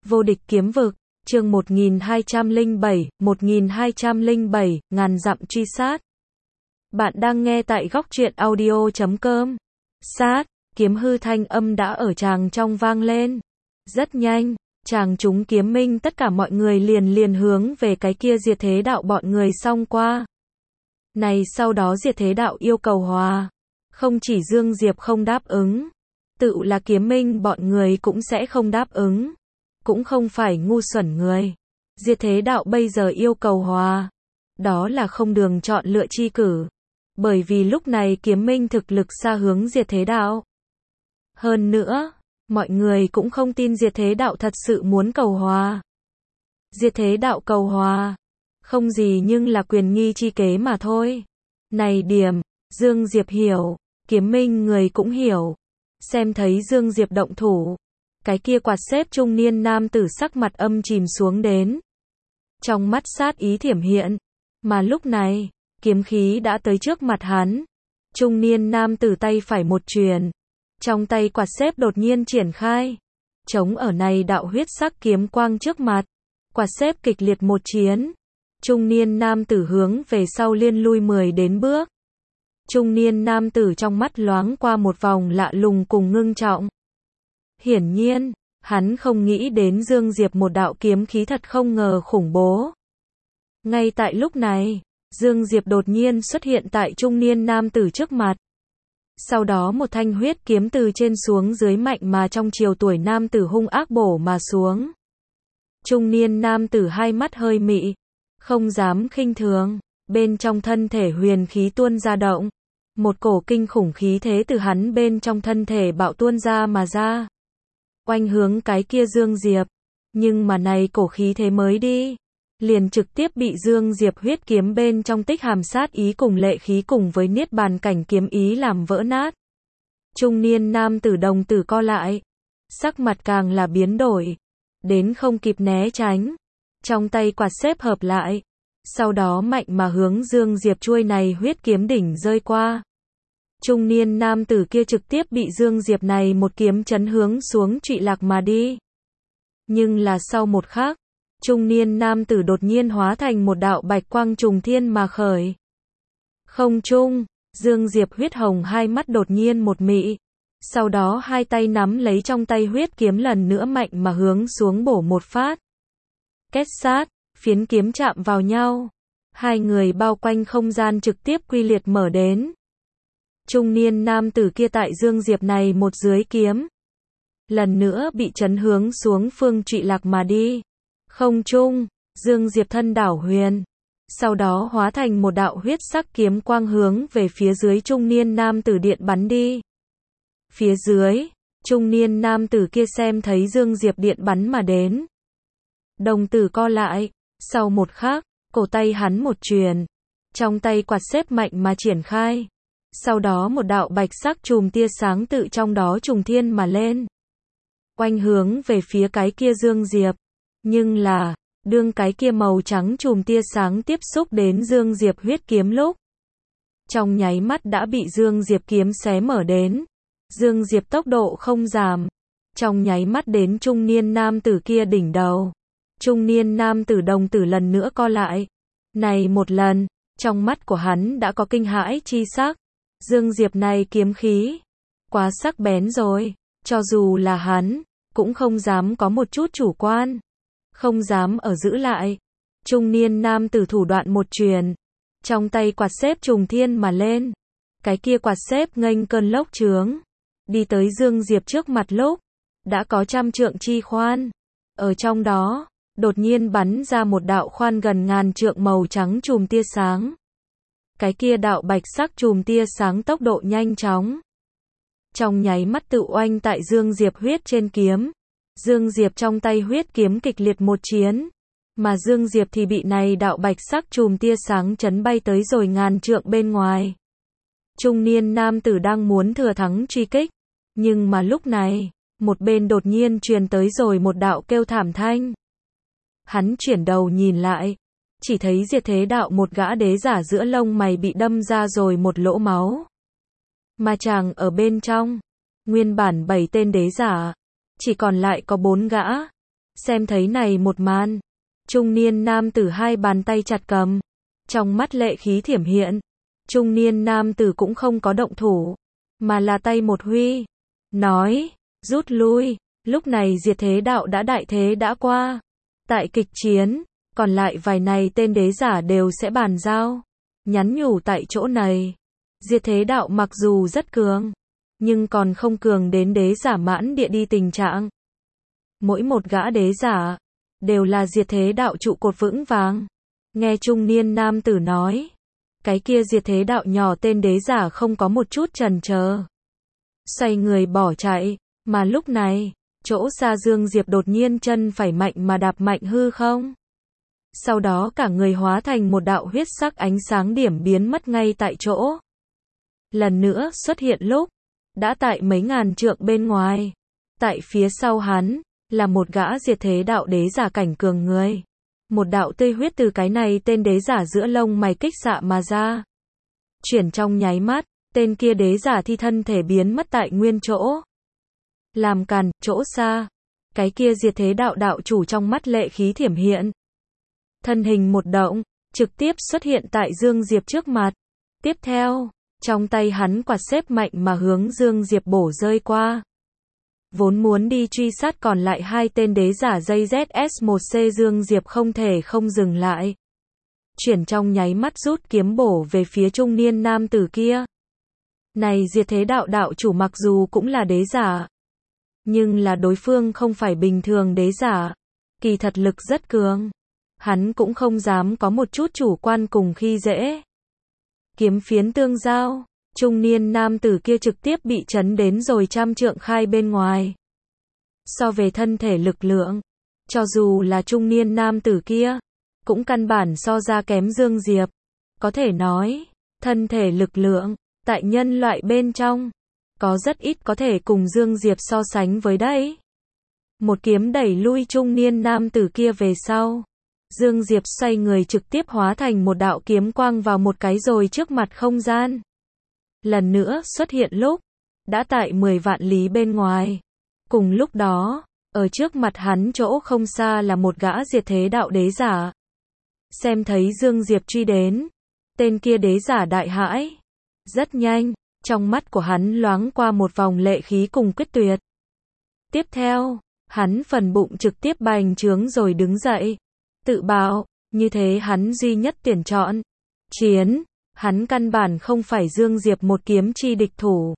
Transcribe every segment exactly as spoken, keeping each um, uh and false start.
Vô địch kiếm vực, chương một nghìn hai trăm lẻ bảy, một nghìn hai trăm lẻ bảy, ngàn dặm truy sát. Bạn đang nghe tại góc truyện audio chấm com. Sát, kiếm hư thanh âm đã ở tràng trong vang lên. Rất nhanh, tràng chúng kiếm minh tất cả mọi người liền liền hướng về cái kia diệt thế đạo bọn người xông qua. Này sau đó diệt thế đạo yêu cầu hòa. Không chỉ Dương Diệp không đáp ứng. Tự là kiếm minh bọn người cũng sẽ không đáp ứng. Cũng không phải ngu xuẩn người. Diệt thế đạo bây giờ yêu cầu hòa. Đó là không đường chọn lựa chi cử. Bởi vì lúc này kiếm minh thực lực xa hướng diệt thế đạo. Hơn nữa, mọi người cũng không tin diệt thế đạo thật sự muốn cầu hòa. Diệt thế đạo cầu hòa. Không gì nhưng là quyền nghi chi kế mà thôi. Này điểm, Dương Diệp hiểu. Kiếm minh người cũng hiểu. Xem thấy Dương Diệp động thủ. Cái kia quạt xếp trung niên nam tử sắc mặt âm chìm xuống đến. Trong mắt sát ý thiểm hiện. Mà lúc này, kiếm khí đã tới trước mặt hắn. Trung niên nam tử tay phải một chuyền. Trong tay quạt xếp đột nhiên triển khai. Chống ở này đạo huyết sắc kiếm quang trước mặt. Quạt xếp kịch liệt một chiến. Trung niên nam tử hướng về sau liên lui mười đến bước. Trung niên nam tử trong mắt loáng qua một vòng lạ lùng cùng ngưng trọng. Hiển nhiên, hắn không nghĩ đến Dương Diệp một đạo kiếm khí thật không ngờ khủng bố. Ngay tại lúc này, Dương Diệp đột nhiên xuất hiện tại trung niên nam tử trước mặt. Sau đó một thanh huyết kiếm từ trên xuống dưới mạnh mà trong chiều tuổi nam tử hung ác bổ mà xuống. Trung niên nam tử hai mắt hơi mị, không dám khinh thường, bên trong thân thể huyền khí tuôn ra động. Một cổ kinh khủng khí thế từ hắn bên trong thân thể bạo tuôn ra mà ra. Oanh hướng cái kia Dương Diệp. Nhưng mà này cổ khí thế mới đi. Liền trực tiếp bị Dương Diệp huyết kiếm bên trong tích hàm sát ý cùng lệ khí cùng với niết bàn cảnh kiếm ý làm vỡ nát. Trung niên nam tử đồng tử co lại. Sắc mặt càng là biến đổi. Đến không kịp né tránh. Trong tay quạt xếp hợp lại. Sau đó mạnh mà hướng Dương Diệp chuôi này huyết kiếm đỉnh rơi qua. Trung niên nam tử kia trực tiếp bị Dương Diệp này một kiếm chấn hướng xuống trụy lạc mà đi. Nhưng là sau một khắc, trung niên nam tử đột nhiên hóa thành một đạo bạch quang trùng thiên mà khởi. Không trung, Dương Diệp huyết hồng hai mắt đột nhiên một mị. Sau đó hai tay nắm lấy trong tay huyết kiếm lần nữa mạnh mà hướng xuống bổ một phát. Kết sát, phiến kiếm chạm vào nhau. Hai người bao quanh không gian trực tiếp quy liệt mở đến. Trung niên nam tử kia tại Dương Diệp này một dưới kiếm. Lần nữa bị chấn hướng xuống phương trụy lạc mà đi. Không trung, Dương Diệp thân đảo huyền. Sau đó hóa thành một đạo huyết sắc kiếm quang hướng về phía dưới trung niên nam tử điện bắn đi. Phía dưới, trung niên nam tử kia xem thấy Dương Diệp điện bắn mà đến. Đồng tử co lại, sau một khắc, cổ tay hắn một chuyền. Trong tay quạt xếp mạnh mà triển khai. Sau đó một đạo bạch sắc chùm tia sáng tự trong đó trùng thiên mà lên. Oanh hướng về phía cái kia Dương Diệp. Nhưng là, đương cái kia màu trắng chùm tia sáng tiếp xúc đến Dương Diệp huyết kiếm lúc. Trong nháy mắt đã bị Dương Diệp kiếm xé mở đến. Dương Diệp tốc độ không giảm. Trong nháy mắt đến trung niên nam tử kia đỉnh đầu. Trung niên nam tử đồng tử lần nữa co lại. Này một lần, trong mắt của hắn đã có kinh hãi chi sắc. Dương Diệp này kiếm khí. Quá sắc bén rồi. Cho dù là hắn, cũng không dám có một chút chủ quan. Không dám ở giữ lại. Trung niên nam tử thủ đoạn một truyền. Trong tay quạt xếp trùng thiên mà lên. Cái kia quạt xếp nghênh cơn lốc chướng. Đi tới Dương Diệp trước mặt lúc. Đã có trăm trượng chi khoan. Ở trong đó, đột nhiên bắn ra một đạo khoan gần ngàn trượng màu trắng chùm tia sáng. Cái kia đạo bạch sắc chùm tia sáng tốc độ nhanh chóng. Trong nháy mắt tự oanh tại Dương Diệp huyết trên kiếm. Dương Diệp trong tay huyết kiếm kịch liệt một chiến. Mà Dương Diệp thì bị này đạo bạch sắc chùm tia sáng chấn bay tới rồi ngàn trượng bên ngoài. Trung niên nam tử đang muốn thừa thắng truy kích. Nhưng mà lúc này, một bên đột nhiên truyền tới rồi một đạo kêu thảm thanh. Hắn chuyển đầu nhìn lại. Chỉ thấy diệt thế đạo một gã đế giả giữa lông mày bị đâm ra rồi một lỗ máu. Mà chàng ở bên trong. Nguyên bản bảy tên đế giả. Chỉ còn lại có bốn gã. Xem thấy này một màn, trung niên nam tử hai bàn tay chặt cầm, trong mắt lệ khí thiểm hiện. Trung niên nam tử cũng không có động thủ, mà là tay một huy, nói, rút lui. Lúc này diệt thế đạo đã đại thế đã qua. Tại kịch chiến, còn lại vài này tên đế giả đều sẽ bàn giao. Nhắn nhủ tại chỗ này. Diệt thế đạo mặc dù rất cường, nhưng còn không cường đến đế giả mãn địa đi tình trạng. Mỗi một gã đế giả, đều là diệt thế đạo trụ cột vững vàng. Nghe trung niên nam tử nói, cái kia diệt thế đạo nhỏ tên đế giả không có một chút chần chờ, xoay người bỏ chạy, mà lúc này, chỗ xa Dương Diệp đột nhiên chân phải mạnh mà đạp mạnh hư không. Sau đó cả người hóa thành một đạo huyết sắc ánh sáng điểm biến mất ngay tại chỗ. Lần nữa xuất hiện lúc, đã tại mấy ngàn trượng bên ngoài. Tại phía sau hắn, là một gã diệt thế đạo đế giả cảnh cường người. Một đạo tươi huyết từ cái này tên đế giả giữa lông mày kích xạ mà ra. Chuyển trong nháy mắt, tên kia đế giả thi thân thể biến mất tại nguyên chỗ. Làm càn, chỗ xa. Cái kia diệt thế đạo đạo chủ trong mắt lệ khí thiểm hiện. Thân hình một động, trực tiếp xuất hiện tại Dương Diệp trước mặt. Tiếp theo, trong tay hắn quạt xếp mạnh mà hướng Dương Diệp bổ rơi qua. Vốn muốn đi truy sát còn lại hai tên đế giả dây Z S một C Dương Diệp không thể không dừng lại. Chuyển trong nháy mắt rút kiếm bổ về phía trung niên nam tử kia. Này diệt thế đạo đạo chủ mặc dù cũng là đế giả, nhưng là đối phương không phải bình thường đế giả. Kỳ thật lực rất cường. Hắn cũng không dám có một chút chủ quan cùng khi dễ. Kiếm phiến tương giao, trung niên nam tử kia trực tiếp bị chấn đến rồi trăm trượng khai bên ngoài. So về thân thể lực lượng, cho dù là trung niên nam tử kia, cũng căn bản so ra kém Dương Diệp. Có thể nói, thân thể lực lượng, tại nhân loại bên trong, có rất ít có thể cùng Dương Diệp so sánh với đấy. Một kiếm đẩy lui trung niên nam tử kia về sau. Dương Diệp xoay người trực tiếp hóa thành một đạo kiếm quang vào một cái rồi trước mặt không gian. Lần nữa xuất hiện lúc, đã tại mười vạn lý bên ngoài. Cùng lúc đó, ở trước mặt hắn chỗ không xa là một gã diệt thế đạo đế giả. Xem thấy Dương Diệp truy đến, tên kia đế giả đại hãi. Rất nhanh, trong mắt của hắn loáng qua một vòng lệ khí cùng quyết tuyệt. Tiếp theo, hắn phần bụng trực tiếp bành trướng rồi đứng dậy. Tự bảo, như thế hắn duy nhất tuyển chọn. Chiến, hắn căn bản không phải Dương Diệp một kiếm chi địch thủ.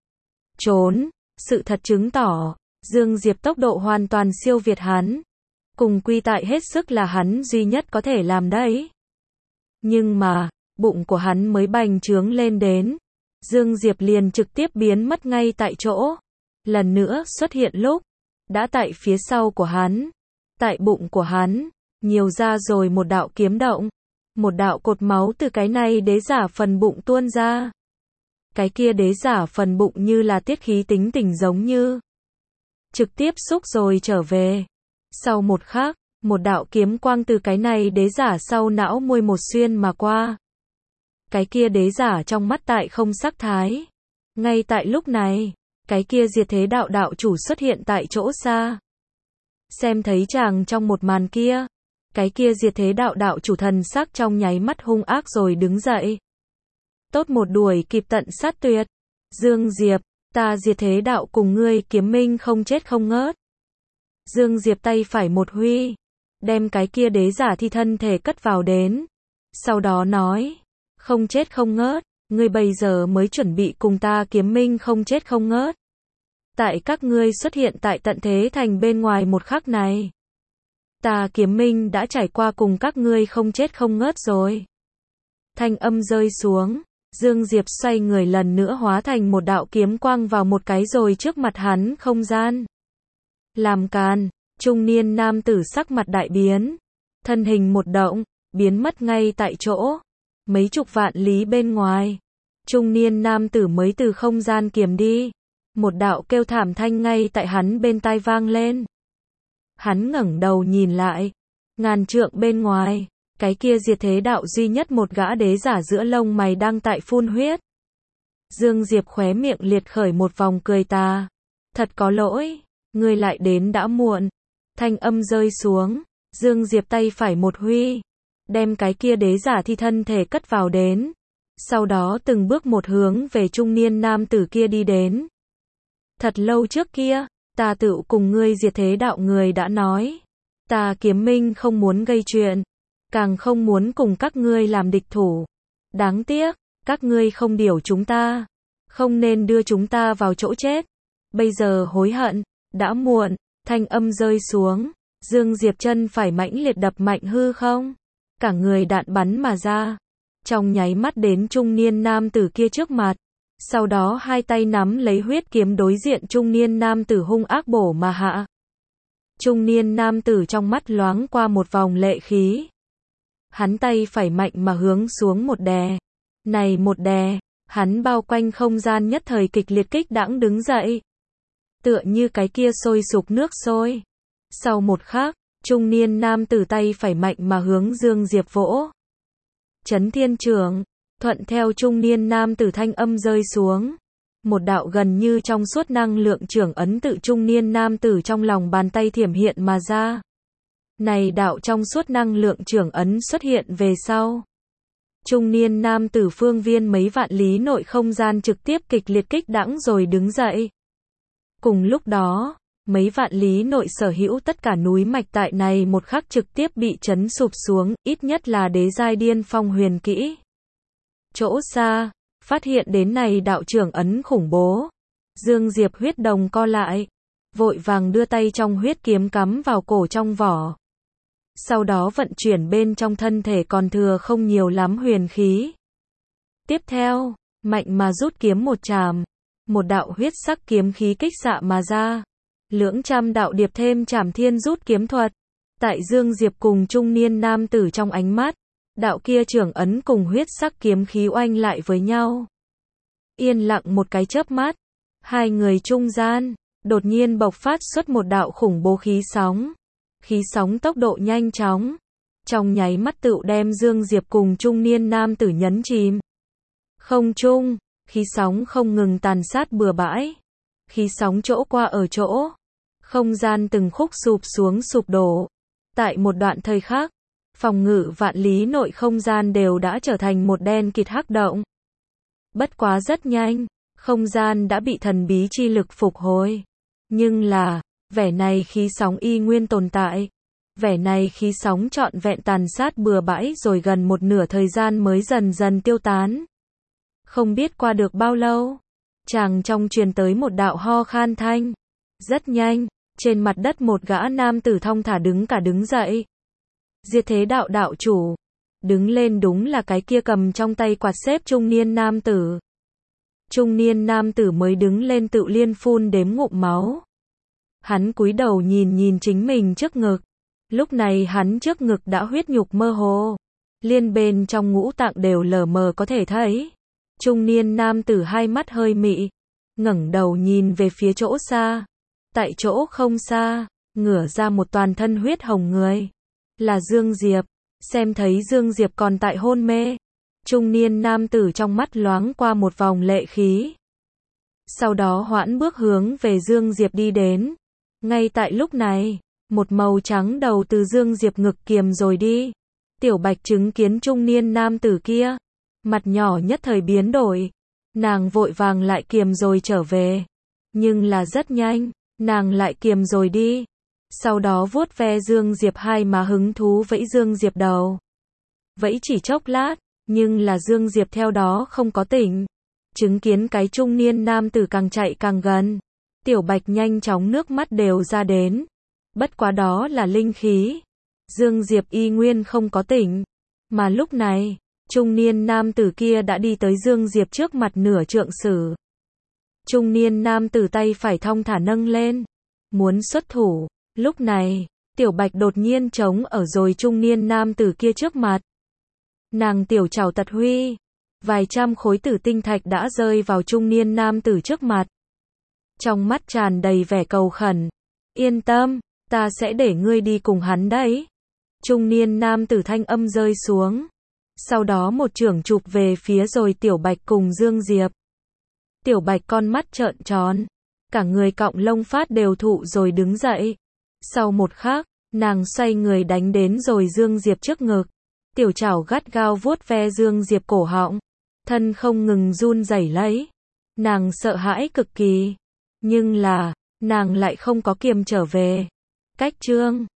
Trốn, sự thật chứng tỏ, Dương Diệp tốc độ hoàn toàn siêu việt hắn. Cùng quy tại hết sức là hắn duy nhất có thể làm đấy. Nhưng mà, bụng của hắn mới bành trướng lên đến. Dương Diệp liền trực tiếp biến mất ngay tại chỗ. Lần nữa xuất hiện lúc, đã tại phía sau của hắn. Tại bụng của hắn, nhiều ra rồi một đạo kiếm động. Một đạo cột máu từ cái này đế giả phần bụng tuôn ra. Cái kia đế giả phần bụng như là tiết khí tính tình giống như. Trực tiếp xúc rồi trở về. Sau một khắc, một đạo kiếm quang từ cái này đế giả sau não môi một xuyên mà qua. Cái kia đế giả trong mắt tại không sắc thái. Ngay tại lúc này, cái kia diệt thế đạo đạo chủ xuất hiện tại chỗ xa. Xem thấy chàng trong một màn kia. Cái kia diệt thế đạo đạo chủ thần sắc trong nháy mắt hung ác rồi đứng dậy. Tốt một đuổi kịp tận sát tuyệt. Dương Diệp, ta diệt thế đạo cùng ngươi kiếm minh không chết không ngớt. Dương Diệp tay phải một huy, đem cái kia đế giả thi thân thể cất vào đến. Sau đó nói, không chết không ngớt, ngươi bây giờ mới chuẩn bị cùng ta kiếm minh không chết không ngớt. Tại các ngươi xuất hiện tại tận thế thành bên ngoài một khắc này. Ta kiếm minh đã trải qua cùng các ngươi không chết không ngớt rồi. Thanh âm rơi xuống, Dương Diệp xoay người lần nữa hóa thành một đạo kiếm quang vào một cái rồi trước mặt hắn không gian. Làm càn, trung niên nam tử sắc mặt đại biến. Thân hình một động, biến mất ngay tại chỗ. Mấy chục vạn lý bên ngoài. Trung niên nam tử mới từ không gian kiềm đi. Một đạo kêu thảm thanh ngay tại hắn bên tai vang lên. Hắn ngẩng đầu nhìn lại. Ngàn trượng bên ngoài. Cái kia diệt thế đạo duy nhất một gã đế giả giữa lông mày đang tại phun huyết. Dương Diệp khóe miệng liệt khởi một vòng cười tà. Thật có lỗi. Ngươi lại đến đã muộn. Thanh âm rơi xuống, Dương Diệp tay phải một huy, đem cái kia đế giả thi thân thể cất vào đến. Sau đó từng bước một hướng về trung niên nam tử kia đi đến. Thật lâu trước kia, ta tự cùng ngươi diệt thế đạo người đã nói. Ta Kiếm Minh không muốn gây chuyện, càng không muốn cùng các ngươi làm địch thủ. Đáng tiếc, các ngươi không điều chúng ta, không nên đưa chúng ta vào chỗ chết. Bây giờ hối hận, đã muộn. Thanh âm rơi xuống, Dương Diệp chân phải mãnh liệt đập mạnh hư không, cả người đạn bắn mà ra, trong nháy mắt đến trung niên nam tử kia trước mặt. Sau đó hai tay nắm lấy huyết kiếm đối diện trung niên nam tử hung ác bổ mà hạ. Trung niên nam tử trong mắt loáng qua một vòng lệ khí. Hắn tay phải mạnh mà hướng xuống một đè. Này một đè, hắn bao quanh không gian nhất thời kịch liệt kích đãng đứng dậy. Tựa như cái kia sôi sục nước sôi. Sau một khắc, trung niên nam tử tay phải mạnh mà hướng Dương Diệp vỗ. Chấn thiên trưởng, thuận theo trung niên nam tử thanh âm rơi xuống. Một đạo gần như trong suốt năng lượng trưởng ấn tự trung niên nam tử trong lòng bàn tay thiểm hiện mà ra. Này đạo trong suốt năng lượng trưởng ấn xuất hiện về sau. Trung niên nam tử phương viên mấy vạn lý nội không gian trực tiếp kịch liệt kích đãng rồi đứng dậy. Cùng lúc đó, mấy vạn lý nội sở hữu tất cả núi mạch tại này một khắc trực tiếp bị chấn sụp xuống, ít nhất là đế giai điên phong huyền kỹ. Chỗ xa, phát hiện đến này đạo trưởng ấn khủng bố. Dương Diệp huyết đồng co lại, vội vàng đưa tay trong huyết kiếm cắm vào cổ trong vỏ. Sau đó vận chuyển bên trong thân thể còn thừa không nhiều lắm huyền khí. Tiếp theo, mạnh mà rút kiếm một chàm. Một đạo huyết sắc kiếm khí kích xạ mà ra. Lưỡng trăm đạo điệp thêm trảm thiên rút kiếm thuật. Tại Dương Diệp cùng trung niên nam tử trong ánh mắt, đạo kia trưởng ấn cùng huyết sắc kiếm khí oanh lại với nhau. Yên lặng một cái chớp mắt, hai người trung gian, đột nhiên bộc phát xuất một đạo khủng bố khí sóng. Khí sóng tốc độ nhanh chóng, trong nháy mắt tựu đem Dương Diệp cùng trung niên nam tử nhấn chìm. Không trung, khí sóng không ngừng tàn sát bừa bãi. Khí sóng chỗ qua ở chỗ, không gian từng khúc sụp xuống sụp đổ. Tại một đoạn thời khắc, phòng ngự vạn lý nội không gian đều đã trở thành một đen kịt hắc động. Bất quá rất nhanh, không gian đã bị thần bí chi lực phục hồi. Nhưng là, vẻ này khí sóng y nguyên tồn tại. Vẻ này khí sóng trọn vẹn tàn sát bừa bãi rồi gần một nửa thời gian mới dần dần tiêu tán. Không biết qua được bao lâu, chàng trong truyền tới một đạo ho khan thanh. Rất nhanh, trên mặt đất một gã nam tử thong thả đứng cả đứng dậy. Diệt thế đạo đạo chủ. Đứng lên đúng là cái kia cầm trong tay quạt xếp trung niên nam tử. Trung niên nam tử mới đứng lên tự liên phun đếm ngụm máu. Hắn cúi đầu nhìn nhìn chính mình trước ngực. Lúc này hắn trước ngực đã huyết nhục mơ hồ. Liên bên trong ngũ tạng đều lờ mờ có thể thấy. Trung niên nam tử hai mắt hơi mị. Ngẩng đầu nhìn về phía chỗ xa. Tại chỗ không xa, ngửa ra một toàn thân huyết hồng người. Là Dương Diệp. Xem thấy Dương Diệp còn tại hôn mê. Trung niên nam tử trong mắt loáng qua một vòng lệ khí. Sau đó hoãn bước hướng về Dương Diệp đi đến. Ngay tại lúc này, một màu trắng đầu từ Dương Diệp ngực kiềm rồi đi. Tiểu Bạch chứng kiến trung niên nam tử kia, mặt nhỏ nhất thời biến đổi. Nàng vội vàng lại kiềm rồi trở về. Nhưng là rất nhanh, nàng lại kiềm rồi đi. Sau đó vuốt ve Dương Diệp hai má hứng thú vẫy Dương Diệp đầu. Vẫy chỉ chốc lát, nhưng là Dương Diệp theo đó không có tỉnh. Chứng kiến cái trung niên nam tử càng chạy càng gần. Tiểu Bạch nhanh chóng nước mắt đều ra đến. Bất quá đó là linh khí. Dương Diệp y nguyên không có tỉnh. Mà lúc này, trung niên nam tử kia đã đi tới Dương Diệp trước mặt nửa trượng sử. Trung niên nam tử tay phải thong thả nâng lên. Muốn xuất thủ. Lúc này, Tiểu Bạch đột nhiên chống ở rồi trung niên nam tử kia trước mặt. Nàng tiểu trảo tật huy. Vài trăm khối tử tinh thạch đã rơi vào trung niên nam tử trước mặt. Trong mắt tràn đầy vẻ cầu khẩn. Yên tâm, ta sẽ để ngươi đi cùng hắn đấy. Trung niên nam tử thanh âm rơi xuống. Sau đó một chưởng chụp về phía rồi Tiểu Bạch cùng Dương Diệp. Tiểu Bạch con mắt trợn tròn. Cả người cọng lông phát đều thụ rồi đứng dậy. Sau một khắc, nàng xoay người đánh đến rồi Dương Diệp trước ngực. Tiểu chảo gắt gao vuốt ve Dương Diệp cổ họng. Thân không ngừng run rẩy lấy. Nàng sợ hãi cực kỳ. Nhưng là, nàng lại không có kiềm trở về. Cách chương